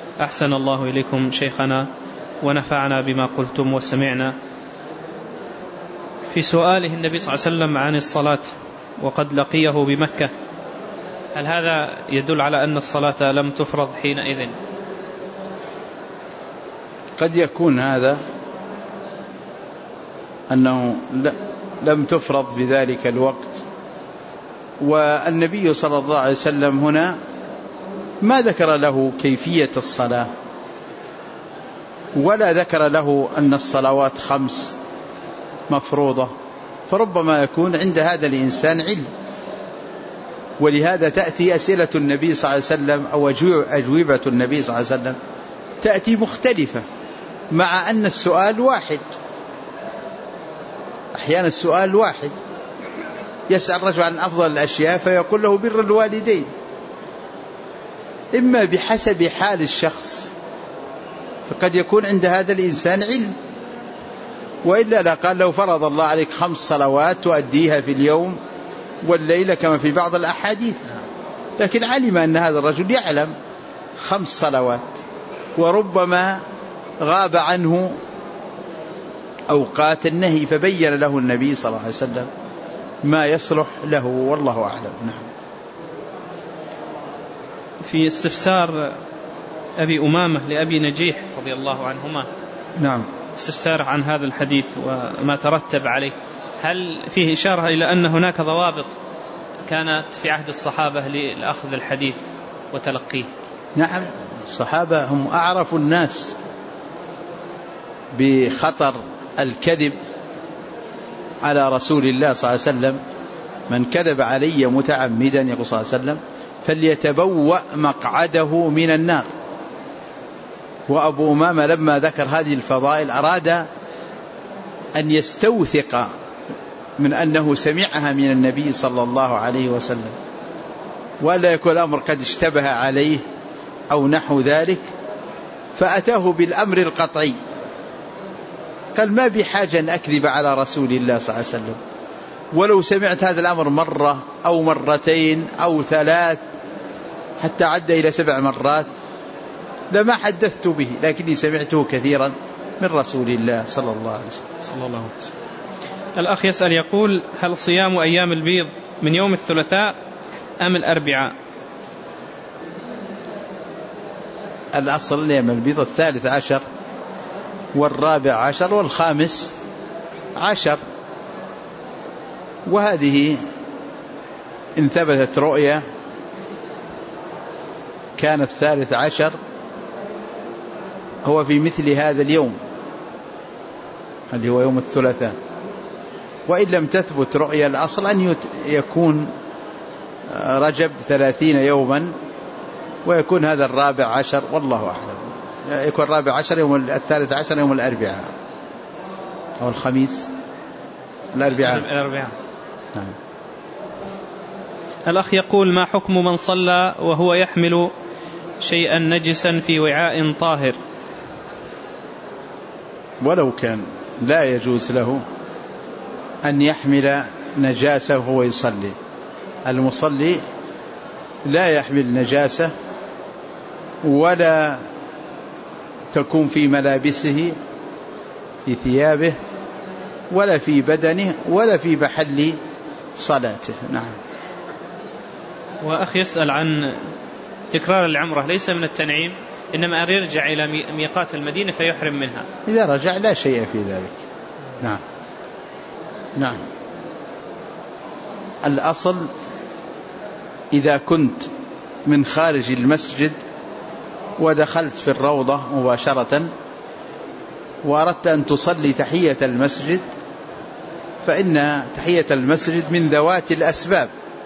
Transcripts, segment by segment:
أحسن الله إليكم شيخنا ونفعنا بما قلتم وسمعنا. في سؤاله النبي صلى الله عليه وسلم عن الصلاة وقد لقيه بمكة، هل هذا يدل على أن الصلاة لم تفرض حينئذ؟ قد يكون هذا أنه لم تفرض في ذلك الوقت، والنبي صلى الله عليه وسلم هنا ما ذكر له كيفية الصلاة ولا ذكر له أن الصلوات 5 مفروضة، فربما يكون عند هذا الإنسان علم، ولهذا تأتي أسئلة النبي صلى الله عليه وسلم أو أجوبة النبي صلى الله عليه وسلم تأتي مختلفة مع أن السؤال واحد. أحيانا السؤال واحد، يسأل رجل عن أفضل الأشياء فيقول له بر الوالدين، إما بحسب حال الشخص، فقد يكون عند هذا الإنسان علم، وإلا لا قال لو فرض الله عليك 5 صلوات تؤديها في اليوم والليلة كما في بعض الأحاديث، لكن علم أن هذا الرجل يعلم 5 صلوات وربما غاب عنه أوقات النهي، فبين له النبي صلى الله عليه وسلم ما يصلح له، والله أعلم. نعم. في استفسار أبي أمامة لأبي نجيح رضي الله عنهما، نعم، استفسار عن هذا الحديث وما ترتب عليه، هل فيه إشارة إلى أن هناك ضوابط كانت في عهد الصحابة لأخذ الحديث وتلقيه؟ نعم، الصحابة هم أعرف الناس بخطر الكذب على رسول الله صلى الله عليه وسلم. من كذب علي متعمدا يقول صلى الله عليه وسلم فليتبوأ مقعده من النار. وأبو أمامة لما ذكر هذه الفضائل أراد أن يستوثق من أنه سمعها من النبي صلى الله عليه وسلم، ولا يكون الأمر قد اشتبه عليه أو نحو ذلك، فأتاه بالأمر القطعي، قال ما بحاجة أن أكذب على رسول الله صلى الله عليه وسلم، ولو سمعت هذا الأمر مرة أو مرتين أو 3 حتى عد إلى 7 مرات لما حدثت به، لكني سمعته كثيرا من رسول الله صلى الله عليه وسلم. الأخ يسأل يقول: هل صيام أيام البيض من يوم الثلاثاء أم الأربعاء؟ الأصل أيام البيض 13 و14 و15، وهذه إن ثبتت رؤية كان 13 هو في مثل هذا اليوم اللي هو يوم الثلاثاء، وإن لم تثبت رؤية الأصل أن يكون رجب 30 يوما، ويكون هذا 14، والله أعلم، يكون 14 يوم 13 يوم الأربعاء أو الخميس، الأربعاء. نعم. الأخ يقول: ما حكم من صلى وهو يحمل شيئا نجسا في وعاء طاهر؟ ولو كان لا يجوز له أن يحمل نجاسة وهو يصلي. المصلي لا يحمل نجاسة ولا تكون في ملابسه، في ثيابه ولا في بدنه ولا في محل صلاته. نعم. وأخ يسأل عن تكرار العمرة، ليس من التنعيم، إنما أن يرجع إلى ميقات المدينة فيحرم منها. إذا رجع لا شيء في ذلك. نعم. نعم. الأصل إذا كنت من خارج المسجد ودخلت في الروضة مباشرة وأردت أن تصلي تحية المسجد، فإن تحية المسجد من ذوات الأسباب،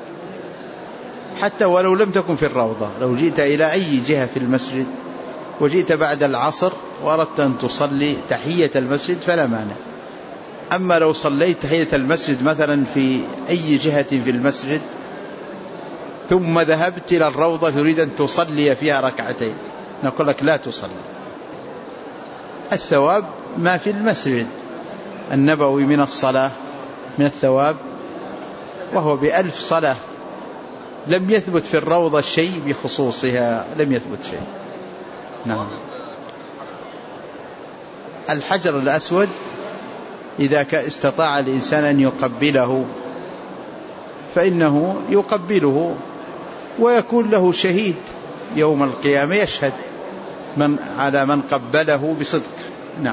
حتى ولو لم تكن في الروضة. لو جئت إلى أي جهة في المسجد وجئت بعد العصر وأردت أن تصلي تحية المسجد فلا مانع. أما لو صليت تحية المسجد مثلا في أي جهة في المسجد ثم ذهبت إلى الروضة تريد أن تصلي فيها ركعتين، نقول لك لا تصلي. الثواب ما في المسجد النبوي من الصلاة من الثواب، وهو ب1000 صلاة. لم يثبت في الروضة شيء بخصوصها، لم يثبت شيء. نعم. الحجر الأسود إذا استطاع الإنسان أن يقبله فإنه يقبله ويكون له شهيد يوم القيامة يشهد على من قبله بصدق. نعم.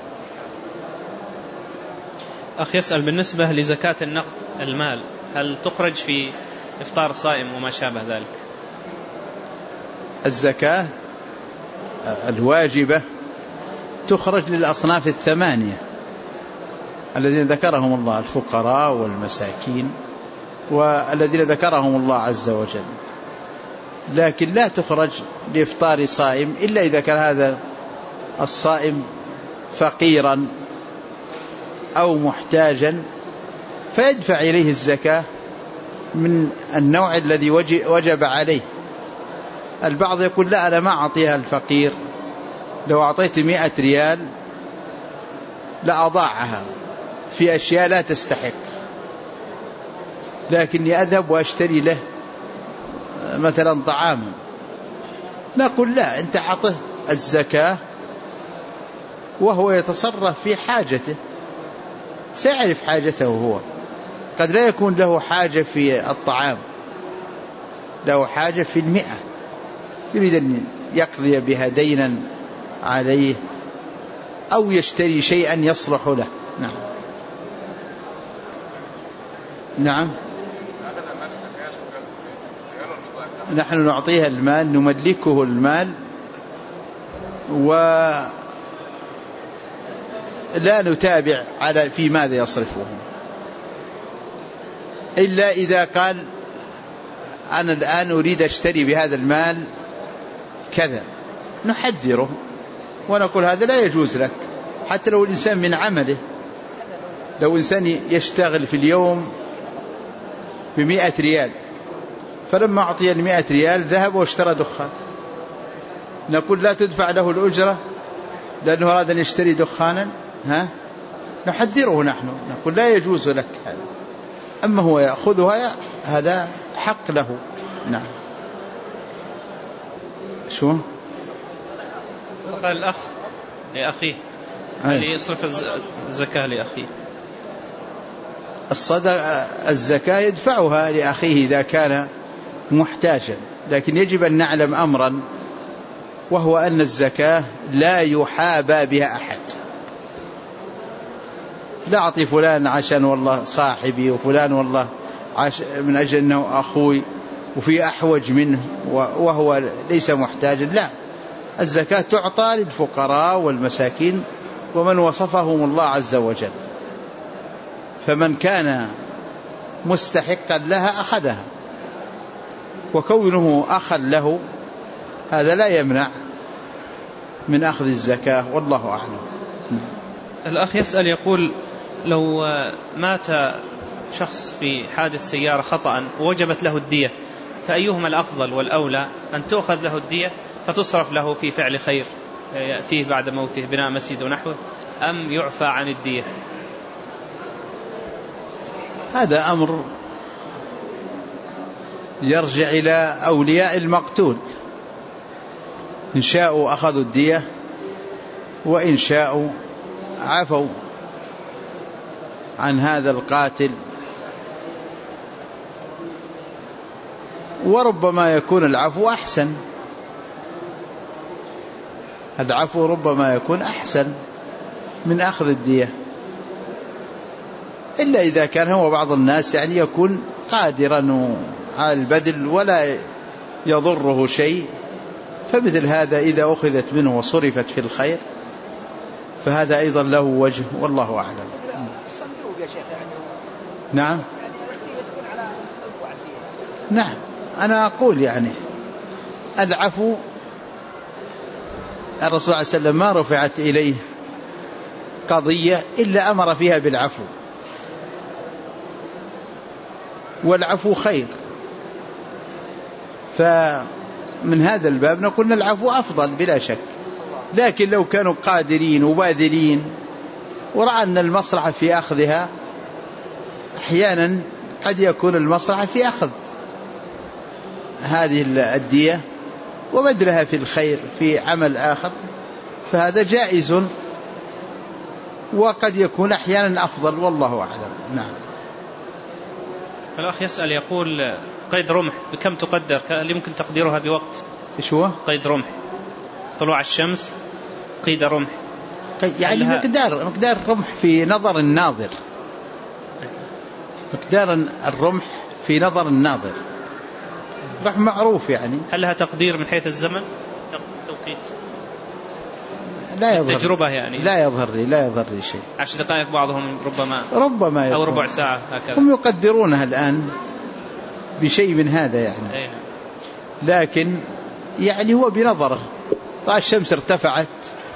أخ يسأل بالنسبة لزكاة النقد المال هل تخرج في إفطار صائم وما شابه ذلك؟ الزكاة الواجبة تخرج للأصناف الثمانية الذين ذكرهم الله، الفقراء والمساكين والذين ذكرهم الله عز وجل، لكن لا تخرج لإفطار صائم إلا إذا كان هذا الصائم فقيرا أو محتاجا فيدفع إليه الزكاة من النوع الذي وجب عليه. البعض يقول لا أنا ما أعطيها الفقير، لو أعطيت 100 ريال لأضاعها في أشياء لا تستحق، لكني أذهب وأشتري له مثلا طعاما. نقول لا، أنت أعطه الزكاة وهو يتصرف في حاجته، سيعرف حاجته هو، قد لا يكون له حاجة في الطعام، له حاجة في 100، يريد أن يقضي بها دينا عليه أو يشتري شيئا يصلح له. نعم. نعم. نحن نعطيها المال، نملكه المال ولا نتابع على في ماذا يصرفه، إلا إذا قال أنا الآن أريد أشتري بهذا المال كذا، نحذره ونقول هذا لا يجوز لك. حتى لو الإنسان من عمله، لو إنسان يشتغل في اليوم ب100 ريال فلما أعطي 100 ريال ذهب واشترى دخان، نقول لا تدفع له الأجرة لأنه أراد أن يشتري دخانا، نحذره نحن، نقول لا يجوز لك هذا. أما هو يأخذها هذا حق له. نعم. شو قال الأخ لأخيه هل يصرف الزكاة لأخيه؟ الزكاة يدفعها لأخيه إذا كان محتاجا، لكن يجب أن نعلم أمرا، وهو أن الزكاة لا يحابى بها أحد. لا أعطي فلان عشان والله صاحبي، وفلان والله من أجل أنه أخوي وفي أحوج منه وهو ليس محتاجا. لا، الزكاة تعطى للفقراء والمساكين ومن وصفهم الله عز وجل، فمن كان مستحقا لها أخذها، وكونه أخا له هذا لا يمنع من أخذ الزكاة، والله أعلم. الأخ يسأل يقول لو مات شخص في حادث سيارة خطأ ووجبت له الدية، فأيهما الأفضل والأولى، أن تؤخذ له الدية فتصرف له في فعل خير يأتيه بعد موته بناء مسجد ونحوه، أم يعفى عن الدية؟ هذا أمر يرجع إلى أولياء المقتول، إن شاءوا أخذوا الدية وإن شاءوا عفوا عن هذا القاتل. وربما يكون العفو أحسن، العفو ربما يكون أحسن من أخذ الدية، إلا إذا كان هو بعض الناس يعني يكون قادرا على البذل ولا يضره شيء، فمثل هذا إذا أخذت منه وصرفت في الخير فهذا أيضا له وجه، والله أعلم. نعم. نعم، أنا أقول يعني العفو، الرسول صلى الله عليه وسلم ما رفعت إليه قضية إلا أمر فيها بالعفو، والعفو خير، فمن هذا الباب نقول العفو أفضل بلا شك. لكن لو كانوا قادرين وباذلين ورأى أن المصلحة في أخذها، أحيانا قد يكون المصلحة في أخذ هذه الدية وبذلها في الخير في عمل آخر فهذا جائز، وقد يكون أحيانا أفضل، والله أعلم. نعم. الأخ يسأل يقول قيد رمح بكم تقدر؟ اللي ممكن تقديرها بوقت؟ إيش هو قيد رمح؟ طلوع الشمس قيد رمح يعني مقدار الرمح في نظر الناظر، مقدار الرمح في نظر الناظر رمح معروف يعني. هل لها تقدير من حيث الزمن توقيت؟ لا يظهر تجربة يعني لا يظهر لي شيء. 10 دقائق بعضهم ربما أو ربع ساعة هكذا. هم يقدرونها الآن بشيء من هذا يعني. لكن يعني هو بنظره رأى الشمس ارتفعت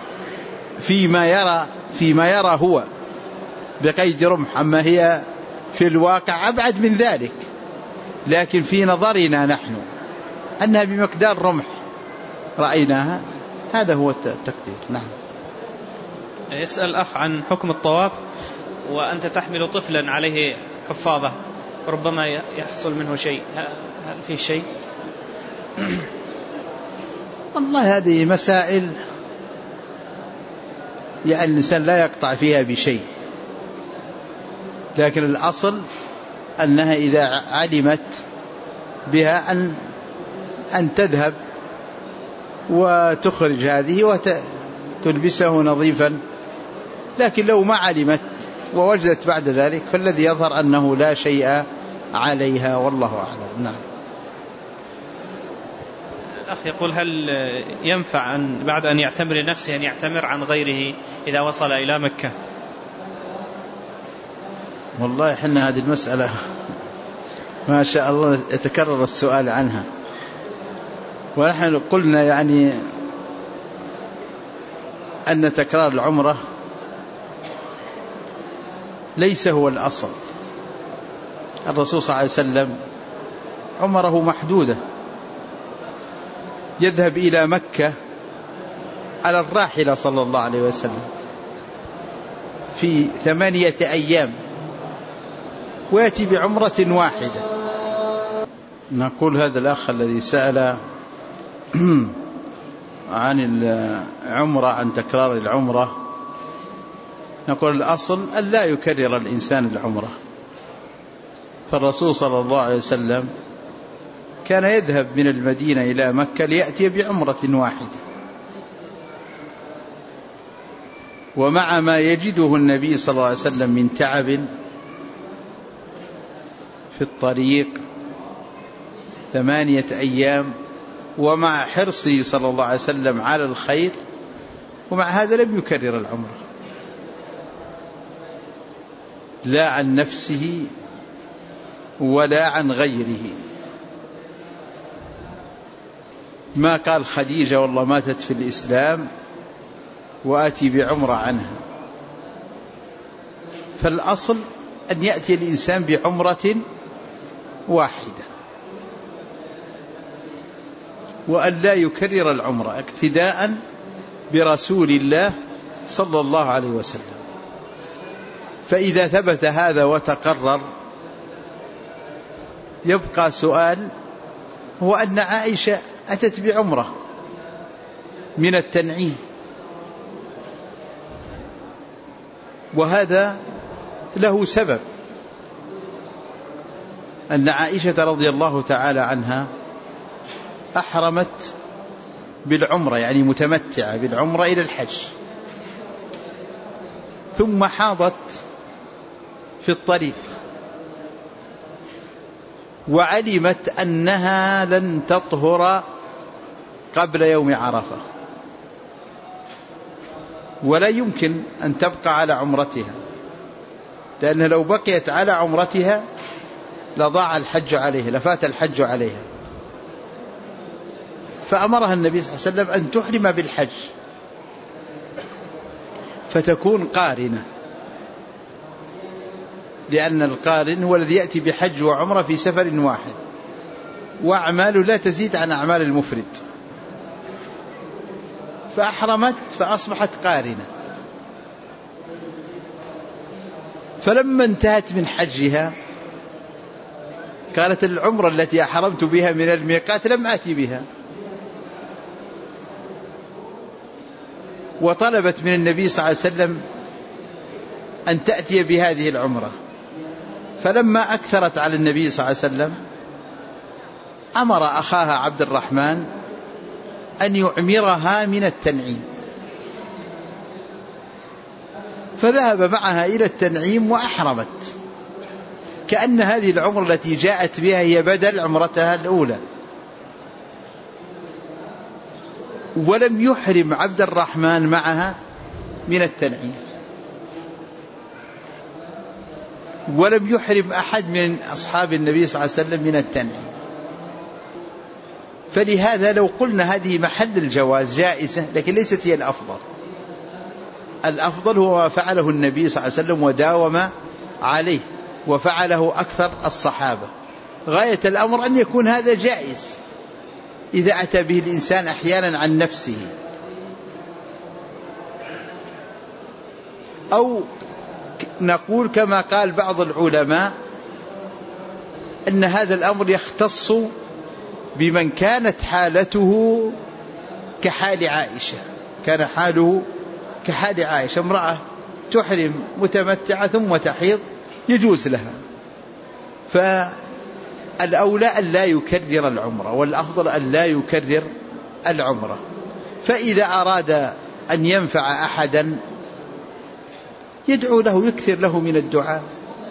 فيما يرى هو بقيد رمح، أما هي في الواقع أبعد من ذلك، لكن في نظرنا نحن أنها بمقدار رمح رأيناها، هذا هو التقدير. نعم. يسأل أخ عن حكم الطواف وأنت تحمل طفلا عليه حفاظة ربما يحصل منه شيء، هل في شيء؟ والله هذه مسائل يعني الإنسان لا يقطع فيها بشيء، لكن الأصل أنها إذا علمت بها أن تذهب وتخرج هذه وتلبسه نظيفا، لكن لو ما علمت ووجدت بعد ذلك فالذي يظهر أنه لا شيء عليها، والله أعلم. نعم. الأخ يقول هل ينفع أن بعد أن يعتمر لنفسه أن يعتمر عن غيره إذا وصل إلى مكة؟ والله حنا هذه المسألة ما شاء الله يتكرر السؤال عنها، ونحن قلنا يعني أن تكرار العمرة ليس هو الأصل. الرسول صلى الله عليه وسلم عمره محدودة، يذهب إلى مكة على الراحلة صلى الله عليه وسلم في 8 أيام ويأتي بعمرة واحدة. نقول هذا الأخ الذي سأل عن العمرة، عن تكرار العمرة، نقول الأصل أن لا يكرر الإنسان العمرة، فالرسول صلى الله عليه وسلم كان يذهب من المدينة إلى مكة ليأتي بعمرة واحدة، ومع ما يجده النبي صلى الله عليه وسلم من تعب في الطريق 8 أيام، ومع حرصه صلى الله عليه وسلم على الخير، ومع هذا لم يكرر العمرة لا عن نفسه ولا عن غيره. ما قال خديجة والله ماتت في الإسلام وآتي بعمرة عنها، فالأصل أن يأتي الإنسان بعمرة واحدة وأن لا يكرر العمرة اقتداء برسول الله صلى الله عليه وسلم. فإذا ثبت هذا وتقرر يبقى سؤال، هو أن عائشة أتت بعمرة من التنعيم، وهذا له سبب، أن عائشة رضي الله تعالى عنها أحرمت بالعمرة، يعني متمتعة بالعمرة إلى الحج، ثم حاضت في الطريق وعلمت أنها لن تطهر قبل يوم عرفة، ولا يمكن أن تبقى على عمرتها، لأنها لو بقيت على عمرتها لضاع الحج عليها، لفات الحج عليها. فأمرها النبي صلى الله عليه وسلم أن تحرم بالحج فتكون قارنة، لأن القارن هو الذي يأتي بحج وعمرة في سفر واحد، وأعماله لا تزيد عن أعمال المفرد، فأحرمت فأصبحت قارنة. فلما انتهت من حجها قالت العمرة التي أحرمت بها من الميقات لم آتي بها، وطلبت من النبي صلى الله عليه وسلم أن تأتي بهذه العمرة، فلما أكثرت على النبي صلى الله عليه وسلم أمر أخاها عبد الرحمن أن يعمرها من التنعيم، فذهب معها إلى التنعيم وأحرمت، كأن هذه العمرة التي جاءت بها هي بدل عمرتها الأولى. ولم يحرم عبد الرحمن معها من التنعيم، ولم يحرم أحد من أصحاب النبي صلى الله عليه وسلم من التنعيم. فلهذا لو قلنا هذه محل الجواز جائزة، لكن ليست هي الأفضل. الأفضل هو ما فعله النبي صلى الله عليه وسلم وداوم عليه، وفعله أكثر الصحابة. غاية الأمر أن يكون هذا جائز إذا أتى به الإنسان أحيانا عن نفسه، أو نقول كما قال بعض العلماء أن هذا الأمر يختص بمن كانت حالته كحال عائشة، كان حاله كحال عائشة، امرأة تحرم متمتعة ثم تحيض يجوز لها، فالأولى أن لا يكرر العمرة، والأفضل أن لا يكرر العمرة. فإذا أراد أن ينفع أحدا يدعو له، يكثر له من الدعاء.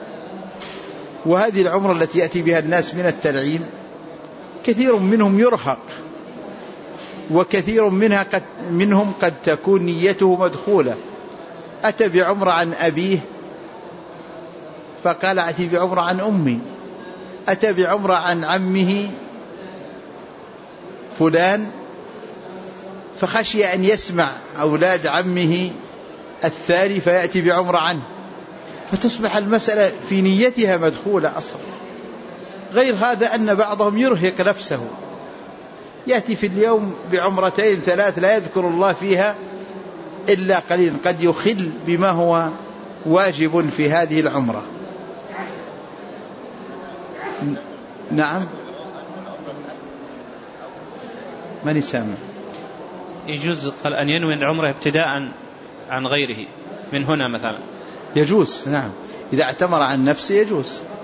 وهذه العمرة التي يأتي بها الناس من التنعيم كثير منهم يرهق، وكثير منهم قد تكون نيته مدخولة. أتى بعمرة عن أبيه فقال أتي بعمرة عن أمي، أتى بعمرة عن عمه فلان فخشي أن يسمع أولاد عمه الثاني فيأتي بعمرة عنه، فتصبح المسألة في نيتها مدخولة أصلا. غير هذا أن بعضهم يرهق نفسه، يأتي في اليوم بعمرتين ثلاث لا يذكر الله فيها إلا قليل، قد يخل بما هو واجب في هذه العمرة. نعم، من يسمع؟ يجوز أن ينوي العمرة ابتداء عن غيره من هنا مثلا؟ يجوز، نعم، إذا اعتمر عن نفسه يجوز.